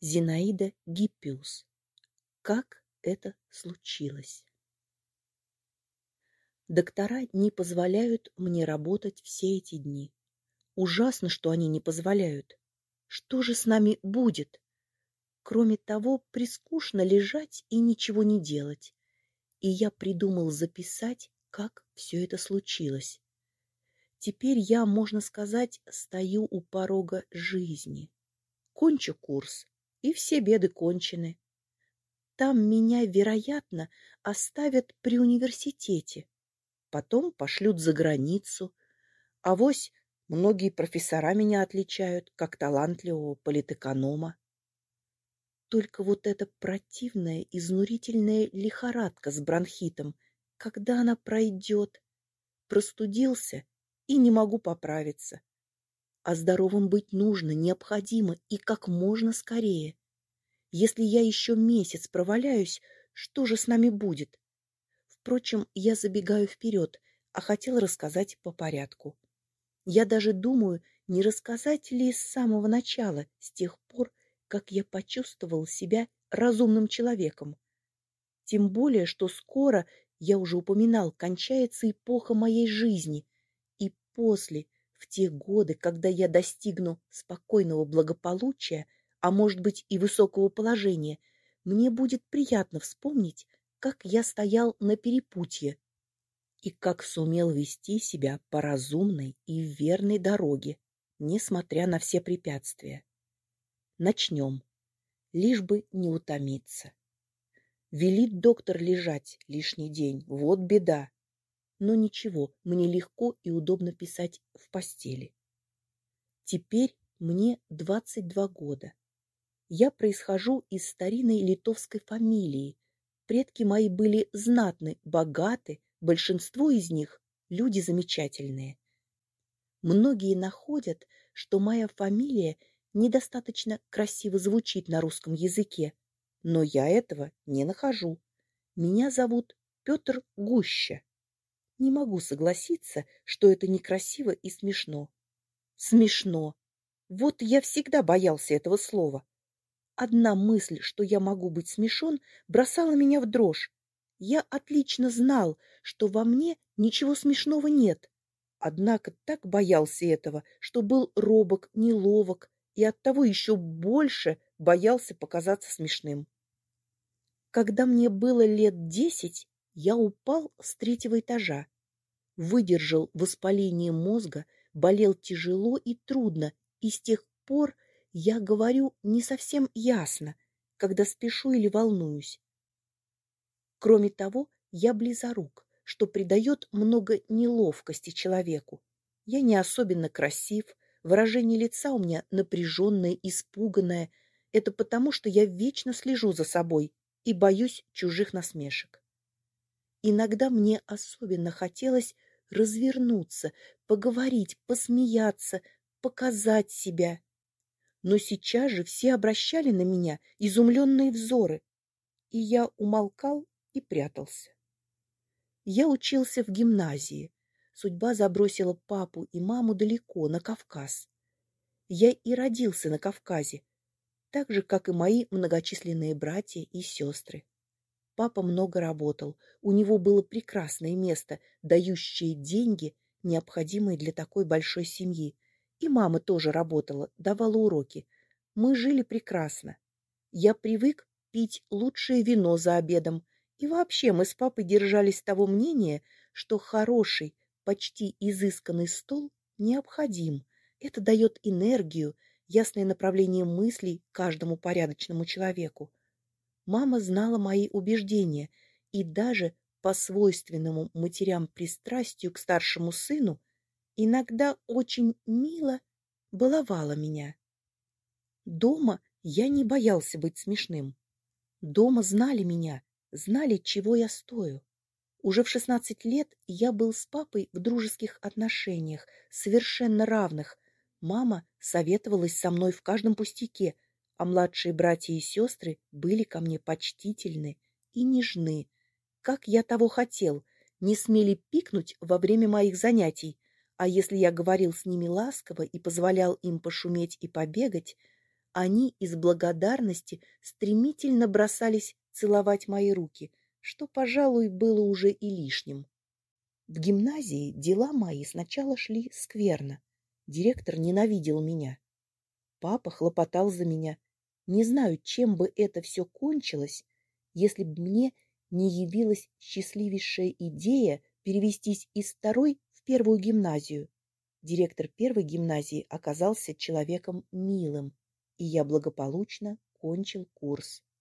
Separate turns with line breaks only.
Зинаида Гиппиус. Как это случилось? Доктора не позволяют мне работать все эти дни. Ужасно, что они не позволяют. Что же с нами будет? Кроме того, прискучно лежать и ничего не делать. И я придумал записать, как все это случилось. Теперь я, можно сказать, стою у порога жизни. Кончу курс, и все беды кончены. Там меня, вероятно, оставят при университете. Потом пошлют за границу. Авось многие профессора меня отличают, как талантливого политэконома. Только вот эта противная, изнурительная лихорадка с бронхитом, когда она пройдет? Простудился и не могу поправиться. А здоровым быть нужно, необходимо и как можно скорее. Если я еще месяц проваляюсь, что же с нами будет? Впрочем, я забегаю вперед, а хотел рассказать по порядку. Я даже думаю, не рассказать ли с самого начала, с тех пор, как я почувствовал себя разумным человеком. Тем более, что скоро, я уже упоминал, кончается эпоха моей жизни, и после, в те годы, когда я достигну спокойного благополучия, а может быть и высокого положения, мне будет приятно вспомнить, как я стоял на перепутье и как сумел вести себя по разумной и верной дороге, несмотря на все препятствия. Начнем, лишь бы не утомиться. Велит доктор лежать лишний день, вот беда. Но ничего, мне легко и удобно писать в постели. Теперь мне 22 года. Я происхожу из старинной литовской фамилии. Предки мои были знатны, богаты, большинство из них люди замечательные. Многие находят, что моя фамилия недостаточно красиво звучит на русском языке, но я этого не нахожу. Меня зовут Петр Гуща. Не могу согласиться, что это некрасиво и смешно. Смешно. Вот я всегда боялся этого слова. Одна мысль, что я могу быть смешон, бросала меня в дрожь. Я отлично знал, что во мне ничего смешного нет. Однако так боялся этого, что был робок, неловок и оттого еще больше боялся показаться смешным. Когда мне было лет 10, я упал с 3-го этажа. Выдержал воспаление мозга, болел тяжело и трудно, и с тех пор я говорю не совсем ясно, когда спешу или волнуюсь. Кроме того, я близорук, что придает много неловкости человеку. Я не особенно красив, выражение лица у меня напряженное, испуганное. Это потому, что я вечно слежу за собой и боюсь чужих насмешек. Иногда мне особенно хотелось развернуться, поговорить, посмеяться, показать себя. Но сейчас же все обращали на меня изумленные взоры, и я умолкал и прятался. Я учился в гимназии. Судьба забросила папу и маму далеко, на Кавказ. Я и родился на Кавказе, так же, как и мои многочисленные братья и сестры. Папа много работал, у него было прекрасное место, дающее деньги, необходимые для такой большой семьи. И мама тоже работала, давала уроки. Мы жили прекрасно. Я привык пить лучшее вино за обедом, и вообще мы с папой держались того мнения, что хороший, почти изысканный стол необходим. Это дает энергию, ясное направление мыслей каждому порядочному человеку. Мама знала мои убеждения и даже по свойственному матерям пристрастию к старшему сыну иногда очень мило баловала меня. Дома я не боялся быть смешным. Дома знали меня, знали, чего я стою. Уже в 16 лет я был с папой в дружеских отношениях, совершенно равных. Мама советовалась со мной в каждом пустяке, а младшие братья и сестры были ко мне почтительны и нежны. Как я того хотел, не смели пикнуть во время моих занятий, а если я говорил с ними ласково и позволял им пошуметь и побегать, Они из благодарности стремительно бросались целовать мои руки, что, пожалуй, было уже и лишним. В гимназии дела мои сначала шли скверно. Директор ненавидел меня. Папа хлопотал за меня. Не знаю, чем бы это все кончилось, если бы мне не явилась счастливейшая идея перевестись из второй в первую гимназию. Директор первой гимназии оказался человеком милым, и я благополучно кончил курс.